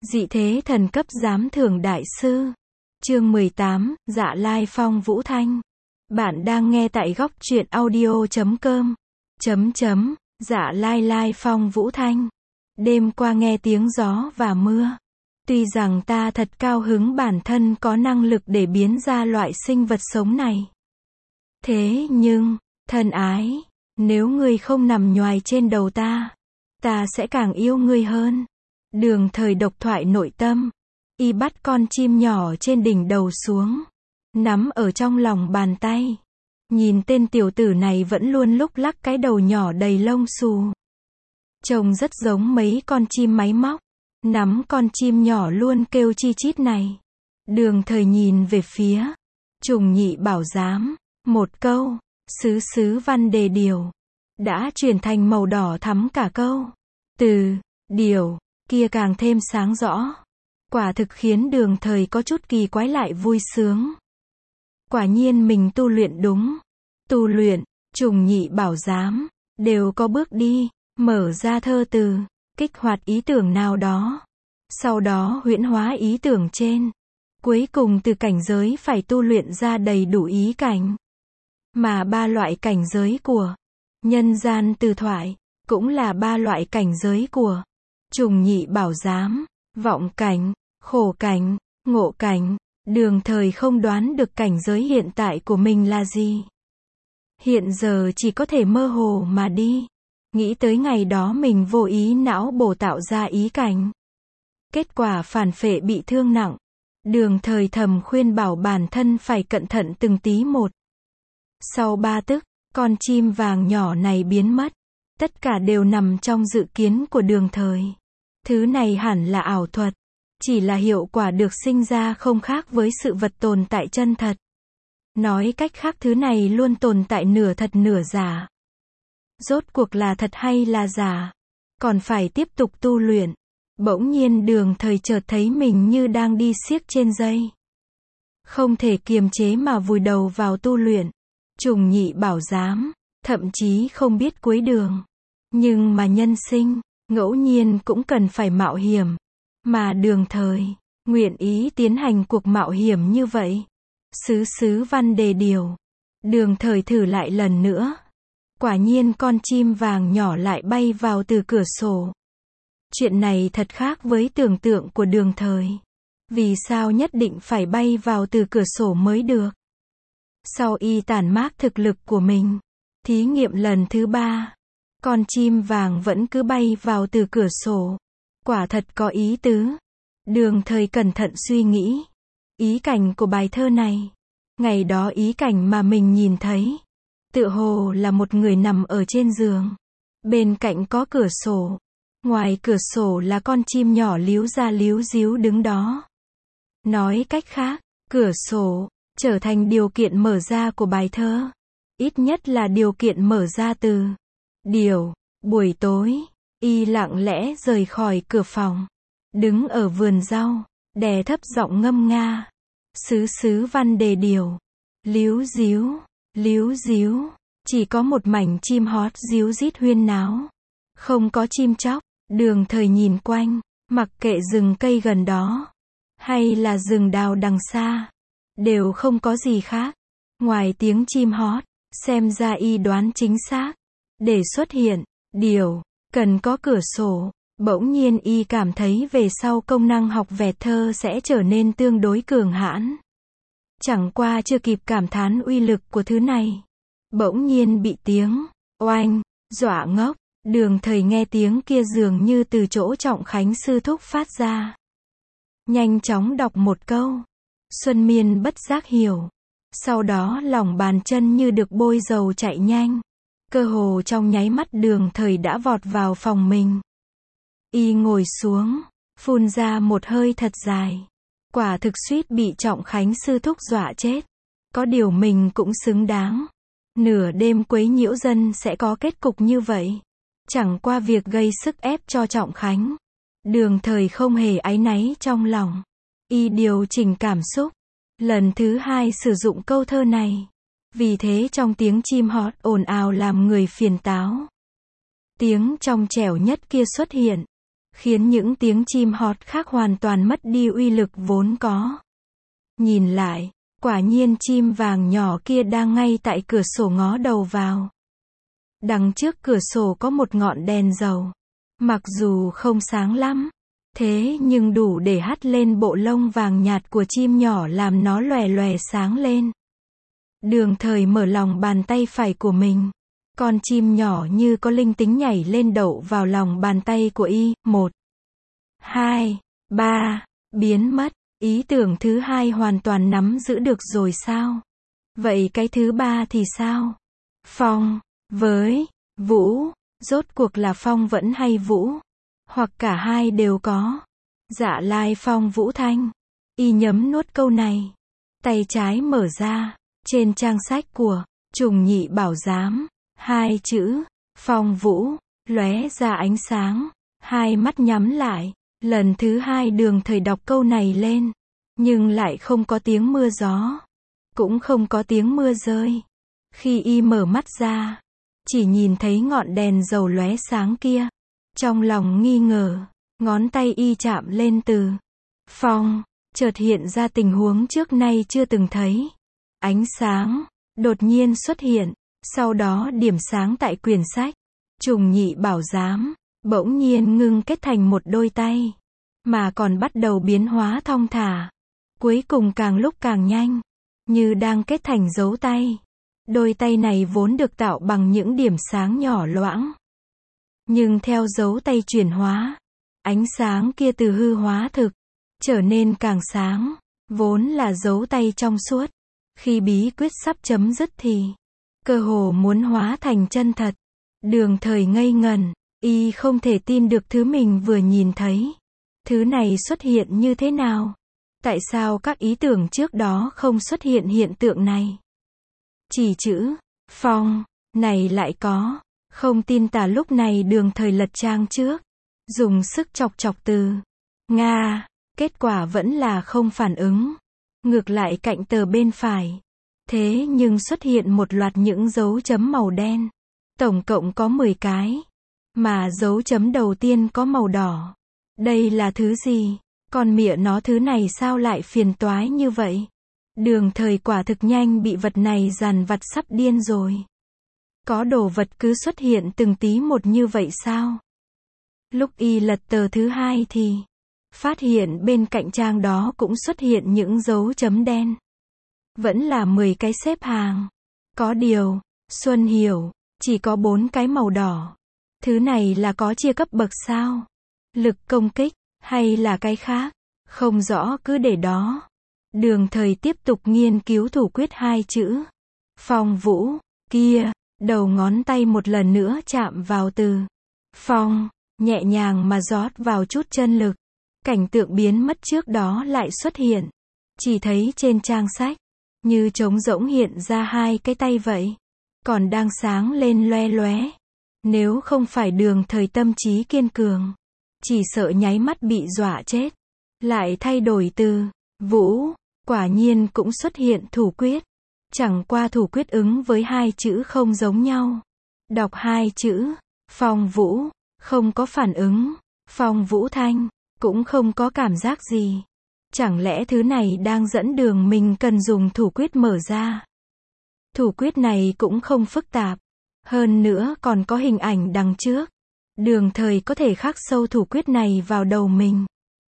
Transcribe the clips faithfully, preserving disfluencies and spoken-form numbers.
Dị thế thần cấp giám thưởng đại sư. Chương mười tám, Dạ Lai Phong Vũ Thanh. Bạn đang nghe tại góc truyện audio chấm com. Chấm chấm, Dạ Lai Lai Phong Vũ Thanh. Đêm qua nghe tiếng gió và mưa. Tuy rằng ta thật cao hứng bản thân có năng lực để biến ra loại sinh vật sống này. Thế nhưng, thân ái, nếu ngươi không nằm nhoài trên đầu ta, ta sẽ càng yêu ngươi hơn. Đường Thời độc thoại nội tâm. Y bắt con chim nhỏ trên đỉnh đầu xuống, nắm ở trong lòng bàn tay. Nhìn tên tiểu tử này vẫn luôn lúc lắc cái đầu nhỏ đầy lông xù. Trông rất giống mấy con chim máy móc. Nắm con chim nhỏ luôn kêu chi chít này. Đường Thời nhìn về phía Trùng Nhị Bảo Giám. Một câu, sứ sứ văn đề điều, đã chuyển thành màu đỏ thắm cả câu. Từ điều kia càng thêm sáng rõ. Quả thực khiến Đường Thời có chút kỳ quái lại vui sướng. Quả nhiên mình tu luyện đúng. Tu luyện, Trùng Nhị Bảo Giám, đều có bước đi, mở ra thơ từ, kích hoạt ý tưởng nào đó. Sau đó huyễn hóa ý tưởng trên. Cuối cùng từ cảnh giới phải tu luyện ra đầy đủ ý cảnh. Mà ba loại cảnh giới của nhân gian từ thoại, cũng là ba loại cảnh giới của Trùng Nhị Bảo Giám. Vọng cảnh, khổ cảnh, ngộ cảnh. Đường Thời không đoán được cảnh giới hiện tại của mình là gì. Hiện giờ chỉ có thể mơ hồ mà đi. Nghĩ tới ngày đó mình vô ý não bổ tạo ra ý cảnh. Kết quả phản phệ bị thương nặng. Đường Thời thầm khuyên bảo bản thân phải cẩn thận từng tí một. Sau ba tức, con chim vàng nhỏ này biến mất. Tất cả đều nằm trong dự kiến của Đường Thời. Thứ này hẳn là ảo thuật. Chỉ là hiệu quả được sinh ra không khác với sự vật tồn tại chân thật. Nói cách khác thứ này luôn tồn tại nửa thật nửa giả. Rốt cuộc là thật hay là giả? Còn phải tiếp tục tu luyện. Bỗng nhiên Đường Thời chợt thấy mình như đang đi xiếc trên dây. Không thể kiềm chế mà vùi đầu vào tu luyện. Trùng Nhị Bảo Giám, thậm chí không biết cuối đường. Nhưng mà nhân sinh, ngẫu nhiên cũng cần phải mạo hiểm. Mà Đường Thời, nguyện ý tiến hành cuộc mạo hiểm như vậy. Sứ sứ văn đề điều. Đường Thời thử lại lần nữa. Quả nhiên con chim vàng nhỏ lại bay vào từ cửa sổ. Chuyện này thật khác với tưởng tượng của Đường Thời. Vì sao nhất định phải bay vào từ cửa sổ mới được? Sau y tản mát thực lực của mình, thí nghiệm lần thứ ba, con chim vàng vẫn cứ bay vào từ cửa sổ. Quả thật có ý tứ. Đường Thời cẩn thận suy nghĩ. Ý cảnh của bài thơ này. Ngày đó ý cảnh mà mình nhìn thấy. Tựa hồ là một người nằm ở trên giường. Bên cạnh có cửa sổ. Ngoài cửa sổ là con chim nhỏ líu ra líu díu đứng đó. Nói cách khác, cửa sổ trở thành điều kiện mở ra của bài thơ. Ít nhất là điều kiện mở ra từ điều. Buổi tối, y lặng lẽ rời khỏi cửa phòng. Đứng ở vườn rau, đè thấp giọng ngâm nga. Sứ sứ văn đề điều. Líu díu, líu díu. Chỉ có một mảnh chim hót díu rít huyên náo. Không có chim chóc. Đường Thời nhìn quanh, mặc kệ rừng cây gần đó, hay là rừng đào đằng xa, đều không có gì khác. Ngoài tiếng chim hót, xem ra y đoán chính xác. Để xuất hiện, điều, cần có cửa sổ. Bỗng nhiên y cảm thấy về sau công năng học vẹt thơ sẽ trở nên tương đối cường hãn. Chẳng qua chưa kịp cảm thán uy lực của thứ này. Bỗng nhiên bị tiếng, oanh, dọa ngốc. Đường Thời nghe tiếng kia dường như từ chỗ Trọng Khánh sư thúc phát ra. Nhanh chóng đọc một câu. Xuân Miên bất giác hiểu. Sau đó lòng bàn chân như được bôi dầu chạy nhanh. Cơ hồ trong nháy mắt Đường Thời đã vọt vào phòng mình. Y ngồi xuống, phun ra một hơi thật dài. Quả thực suýt bị Trọng Khánh sư thúc dọa chết. Có điều mình cũng xứng đáng. Nửa đêm quấy nhiễu dân sẽ có kết cục như vậy. Chẳng qua việc gây sức ép cho Trọng Khánh. Đường Thời không hề áy náy trong lòng. Y điều chỉnh cảm xúc. Lần thứ hai sử dụng câu thơ này. Vì thế trong tiếng chim hót ồn ào làm người phiền táo. Tiếng trong trẻo nhất kia xuất hiện. khiến những tiếng chim hót khác hoàn toàn mất đi uy lực vốn có. Nhìn lại, quả nhiên chim vàng nhỏ kia đang ngay tại cửa sổ ngó đầu vào. Đằng trước cửa sổ có một ngọn đèn dầu. Mặc dù không sáng lắm, thế nhưng đủ để hắt lên bộ lông vàng nhạt của chim nhỏ làm nó lòe lòe sáng lên. Đường Thời mở lòng bàn tay phải của mình. Con chim nhỏ như có linh tính nhảy lên đậu vào lòng bàn tay của y. Một, hai, ba, biến mất. Ý tưởng thứ hai hoàn toàn nắm giữ được rồi sao? Vậy cái thứ ba thì sao? Phong, với, vũ, rốt cuộc là phong vẫn hay vũ? Hoặc cả hai đều có. Dạ Lai Phong Vũ Thanh. Y nhấm nuốt câu này. Tay trái mở ra. Trên trang sách của Trùng Nhị Bảo Giám, hai chữ Phong Vũ lóe ra ánh sáng. Hai mắt nhắm lại. Lần thứ hai Đường Thời đọc câu này lên, nhưng lại không có tiếng mưa gió, cũng không có tiếng mưa rơi. Khi y mở mắt ra, chỉ nhìn thấy ngọn đèn dầu lóe sáng kia. Trong lòng nghi ngờ, ngón tay y chạm lên từ phong, chợt hiện ra tình huống trước nay chưa từng thấy. Ánh sáng đột nhiên xuất hiện, sau đó điểm sáng tại quyển sách Trùng Nhị Bảo Giám bỗng nhiên ngưng kết thành một đôi tay, mà còn bắt đầu biến hóa thong thả, cuối cùng càng lúc càng nhanh, như đang kết thành dấu tay. Đôi tay này vốn được tạo bằng những điểm sáng nhỏ loãng, nhưng theo dấu tay chuyển hóa, ánh sáng kia từ hư hóa thực, trở nên càng sáng, vốn là dấu tay trong suốt. Khi bí quyết sắp chấm dứt thì, cơ hồ muốn hóa thành chân thật. Đường Thời ngây ngần, y không thể tin được thứ mình vừa nhìn thấy. Thứ này xuất hiện như thế nào? Tại sao các ý tưởng trước đó không xuất hiện hiện tượng này? Chỉ chữ phong này lại có. Không tin tả lúc này Đường Thời lật trang trước, dùng sức chọc chọc từ Nga, kết quả vẫn là không phản ứng. Ngược lại cạnh tờ bên phải, thế nhưng xuất hiện một loạt những dấu chấm màu đen. Tổng cộng có mười cái, mà dấu chấm đầu tiên có màu đỏ. Đây là thứ gì? Con mẹ nó, thứ này sao lại phiền toái như vậy? Đường Thời quả thực nhanh bị vật này dằn vặt sắp điên rồi. Có đồ vật cứ xuất hiện từng tí một như vậy sao? Lúc y lật tờ thứ hai thì phát hiện bên cạnh trang đó cũng xuất hiện những dấu chấm đen. Vẫn là mười cái xếp hàng. Có điều, Xuân hiểu, chỉ có bốn cái màu đỏ. Thứ này là có chia cấp bậc sao? Lực công kích, hay là cái khác? Không rõ, cứ để đó. Đường Thời tiếp tục nghiên cứu thủ quyết hai chữ Phong Vũ kia. Đầu ngón tay một lần nữa chạm vào từ phong, nhẹ nhàng mà rót vào chút chân lực. Cảnh tượng biến mất trước đó lại xuất hiện. Chỉ thấy trên trang sách, như trống rỗng hiện ra hai cái tay vậy, còn đang sáng lên loe loé. Nếu không phải Đường Thời tâm trí kiên cường, chỉ sợ nháy mắt bị dọa chết. Lại thay đổi từ vũ, quả nhiên cũng xuất hiện thủ quyết. Chẳng qua thủ quyết ứng với hai chữ không giống nhau. Đọc hai chữ Phong Vũ, không có phản ứng. Phong Vũ Thanh, cũng không có cảm giác gì. Chẳng lẽ thứ này đang dẫn đường mình cần dùng thủ quyết mở ra? Thủ quyết này cũng không phức tạp. Hơn nữa còn có hình ảnh đằng trước. Đường Thời có thể khắc sâu thủ quyết này vào đầu mình,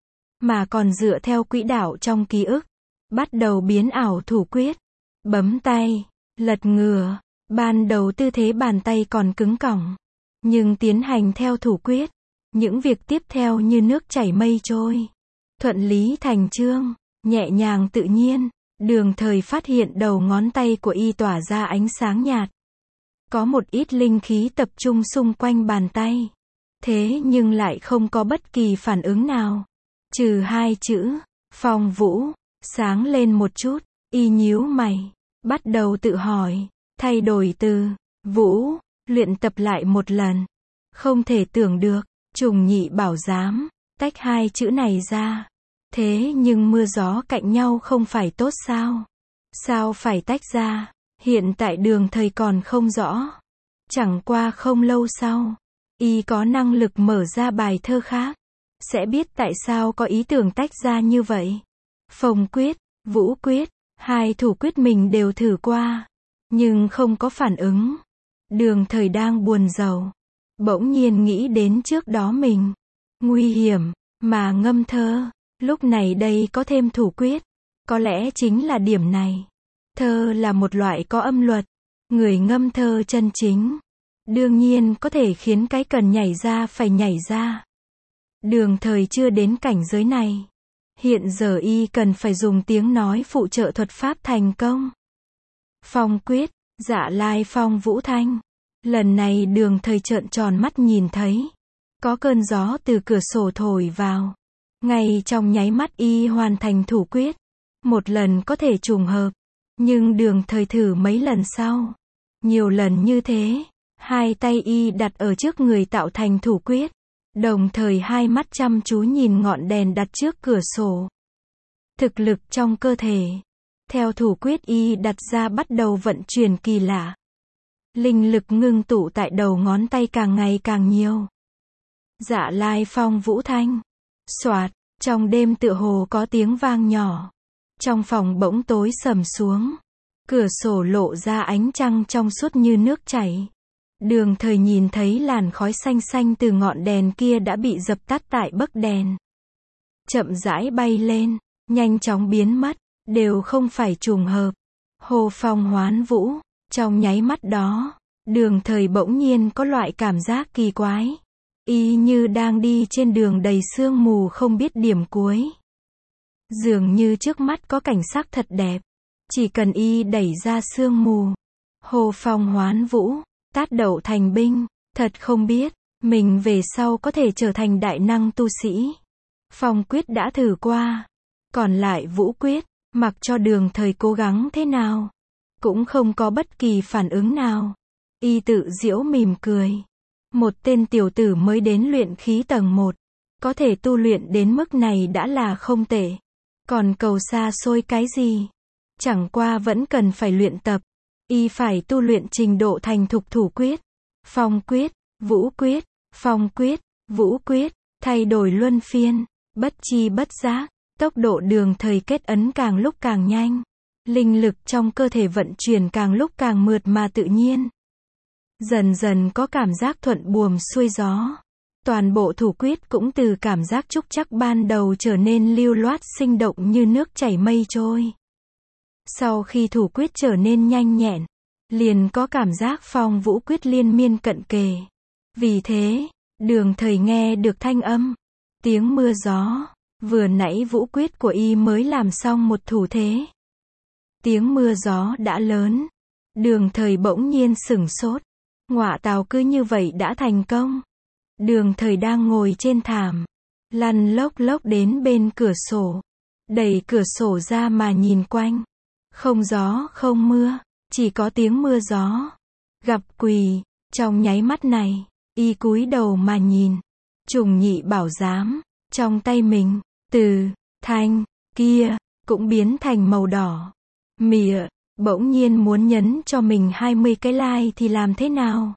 mà còn dựa theo quỹ đạo trong ký ức, bắt đầu biến ảo thủ quyết. Bấm tay, lật ngửa. Ban đầu tư thế bàn tay còn cứng cỏng, nhưng tiến hành theo thủ quyết, những việc tiếp theo như nước chảy mây trôi, thuận lý thành chương, nhẹ nhàng tự nhiên. Đường Thời phát hiện đầu ngón tay của y tỏa ra ánh sáng nhạt. Có một ít linh khí tập trung xung quanh bàn tay. Thế nhưng lại không có bất kỳ phản ứng nào. Trừ hai chữ Phong Vũ sáng lên một chút, y nhíu mày, bắt đầu tự hỏi, thay đổi từ vũ, luyện tập lại một lần. Không thể tưởng được, Trùng Nhị Bảo Giám tách hai chữ này ra. Thế nhưng mưa gió cạnh nhau không phải tốt sao? Sao phải tách ra? Hiện tại Đường Thời còn không rõ. Chẳng qua không lâu sau, y có năng lực mở ra bài thơ khác. sẽ biết tại sao có ý tưởng tách ra như vậy. Phong quyết, Vũ quyết, hai thủ quyết mình đều thử qua, nhưng không có phản ứng. Đường Thời đang buồn rầu, bỗng nhiên nghĩ đến trước đó mình nguy hiểm mà ngâm thơ, lúc này đây có thêm thủ quyết, có lẽ chính là điểm này. Thơ là một loại có âm luật, người ngâm thơ chân chính, đương nhiên có thể khiến cái cần nhảy ra phải nhảy ra. Đường Thời chưa đến cảnh giới này. Hiện giờ y cần phải dùng tiếng nói phụ trợ thuật pháp thành công. Phong quyết, Dạ Lai Phong Vũ Thanh. Lần này Đường Thời trợn tròn mắt nhìn thấy có cơn gió từ cửa sổ thổi vào. Ngay trong nháy mắt y hoàn thành thủ quyết. Một lần có thể trùng hợp, nhưng Đường Thời thử mấy lần sau. Nhiều lần như thế, hai tay y đặt ở trước người tạo thành thủ quyết. Đồng thời hai mắt chăm chú nhìn ngọn đèn đặt trước cửa sổ. Thực lực trong cơ thể, theo thủ quyết y đặt ra bắt đầu vận chuyển kỳ lạ. Linh lực ngưng tụ tại đầu ngón tay càng ngày càng nhiều. Dạ Lai Phong Vũ Thanh. Soạt, trong đêm tựa hồ có tiếng vang nhỏ. Trong phòng bỗng tối sầm xuống. Cửa sổ lộ ra ánh trăng trong suốt như nước chảy. Đường Thời nhìn thấy làn khói xanh xanh từ ngọn đèn kia đã bị dập tắt tại bấc đèn. Chậm rãi bay lên, nhanh chóng biến mất, đều không phải trùng hợp. Hô phong hoán vũ, trong nháy mắt đó, Đường Thời bỗng nhiên có loại cảm giác kỳ quái. Y như đang đi trên đường đầy sương mù không biết điểm cuối. Dường như trước mắt có cảnh sắc thật đẹp. Chỉ cần y đẩy ra sương mù. Hô phong hoán vũ. Tát đậu thành binh, thật không biết, mình về sau có thể trở thành đại năng tu sĩ. Phong quyết đã thử qua, còn lại Vũ quyết, mặc cho Đường Thời cố gắng thế nào, cũng không có bất kỳ phản ứng nào. Y tự giễu mỉm cười. Một tên tiểu tử mới đến luyện khí tầng một, có thể tu luyện đến mức này đã là không tệ. Còn cầu xa xôi cái gì? Chẳng qua vẫn cần phải luyện tập. Y phải tu luyện trình độ thành thục thủ quyết, phong quyết, vũ quyết, phong quyết, vũ quyết, thay đổi luân phiên, bất chi bất giác, tốc độ Đường Thời kết ấn càng lúc càng nhanh, linh lực trong cơ thể vận chuyển càng lúc càng mượt mà tự nhiên. Dần dần có cảm giác thuận buồm xuôi gió, toàn bộ thủ quyết cũng từ cảm giác trúc trắc ban đầu trở nên lưu loát sinh động như nước chảy mây trôi. Sau khi thủ quyết trở nên nhanh nhẹn, liền có cảm giác phong vũ quyết liên miên cận kề. Vì thế, Đường Thời nghe được thanh âm, tiếng mưa gió, vừa nãy vũ quyết của y mới làm xong một thủ thế. Tiếng mưa gió đã lớn, Đường Thời bỗng nhiên sửng sốt, ngọa tào cứ như vậy đã thành công. Đường Thời đang ngồi trên thảm, lăn lốc lốc đến bên cửa sổ, đẩy cửa sổ ra mà nhìn quanh. Không gió không mưa, chỉ có tiếng mưa gió. Gặp quỷ, trong nháy mắt này, y cúi đầu mà nhìn. Trùng nhị bảo giám, trong tay mình, từ, thanh, kia, cũng biến thành màu đỏ. Mịa, bỗng nhiên muốn nhấn cho mình hai mươi cái like thì làm thế nào?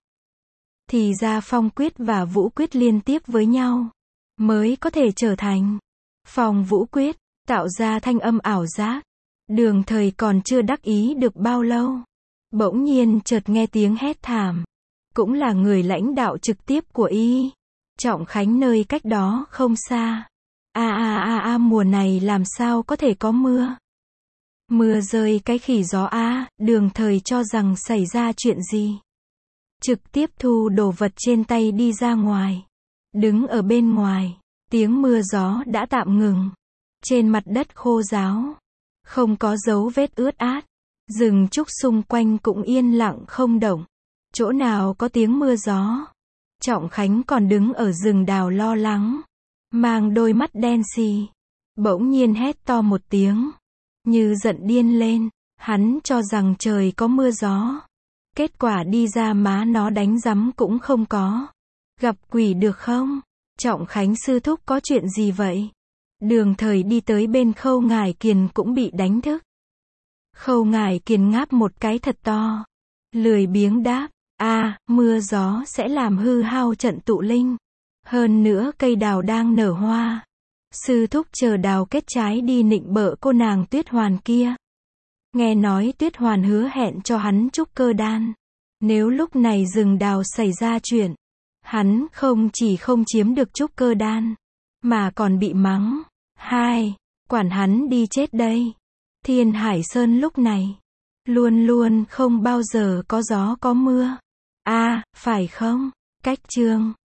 Thì ra phong quyết và vũ quyết liên tiếp với nhau, mới có thể trở thành phong vũ quyết, tạo ra thanh âm ảo giác. Đường Thời còn chưa đắc ý được bao lâu, bỗng nhiên chợt nghe tiếng hét thảm, cũng là người lãnh đạo trực tiếp của y, Trọng Khánh nơi cách đó không xa. A a a a mùa này làm sao có thể có mưa? Mưa rơi cái khỉ gió a, Đường Thời cho rằng xảy ra chuyện gì? Trực tiếp thu đồ vật trên tay đi ra ngoài. Đứng ở bên ngoài, tiếng mưa gió đã tạm ngừng. Trên mặt đất khô ráo, không có dấu vết ướt át. Rừng trúc xung quanh cũng yên lặng không động. Chỗ nào có tiếng mưa gió. Trọng Khánh còn đứng ở rừng đào lo lắng, mang đôi mắt đen xì. Bỗng nhiên hét to một tiếng, như giận điên lên. Hắn cho rằng trời có mưa gió, kết quả đi ra má nó đánh rắm cũng không có. Gặp quỷ được không? Trọng Khánh sư thúc có chuyện gì vậy? Đường Thời đi tới bên Khâu Ngải Kiền cũng bị đánh thức. Khâu Ngải Kiền ngáp một cái thật to, lười biếng đáp, a, à, mưa gió sẽ làm hư hao trận tụ linh. Hơn nữa cây đào đang nở hoa. Sư thúc chờ đào kết trái đi nịnh bợ cô nàng Tuyết Hoàn kia. Nghe nói Tuyết Hoàn hứa hẹn cho hắn trúc cơ đan. Nếu lúc này rừng đào xảy ra chuyện, hắn không chỉ không chiếm được trúc cơ đan, mà còn bị mắng. Hai, quản hắn đi chết đây. Thiên Hải Sơn lúc này, luôn luôn không bao giờ có gió có mưa. A, à, phải không? Cách chương